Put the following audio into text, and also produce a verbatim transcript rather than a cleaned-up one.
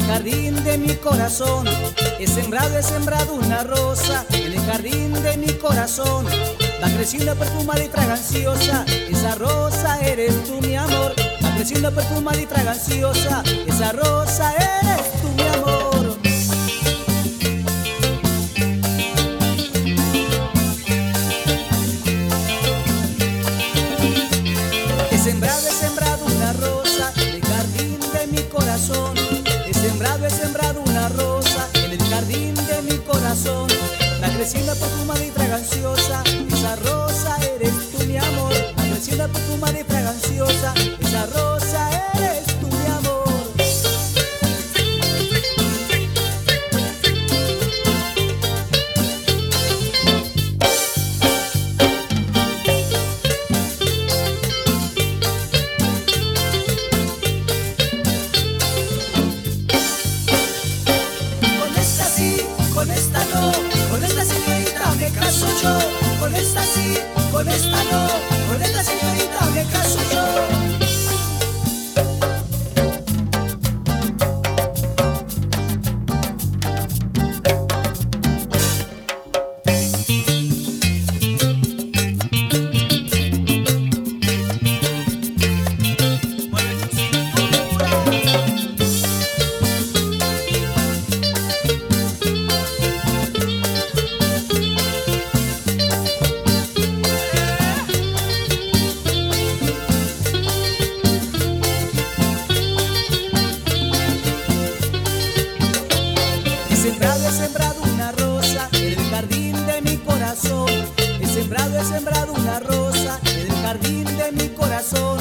jardín de mi corazón. He sembrado, he sembrado una rosa en el jardín de mi corazón. Va creciendo perfumada y fraganciosa, esa rosa eres tú, mi amor. Va creciendo perfumada y fraganciosa, esa rosa eres tú, mi amor. He sembrado, he sembrado una rosa en el jardín de mi corazón. He sembrado, he sembrado una rosa en el jardín de mi corazón. Va creciendo perfumada y fraganciosa, esa rosa eres tú, mi amor. Va creciendo perfumada y fraganciosa, esa rosa eres tú, mi amor. Con esta sí, con esta no, con esta señorita me caso yo. Con esta sí, con esta no, con esta señorita me caso yo. He sembrado, he sembrado una rosa en el jardín de mi corazón. He sembrado, he sembrado una rosa en el jardín de mi corazón.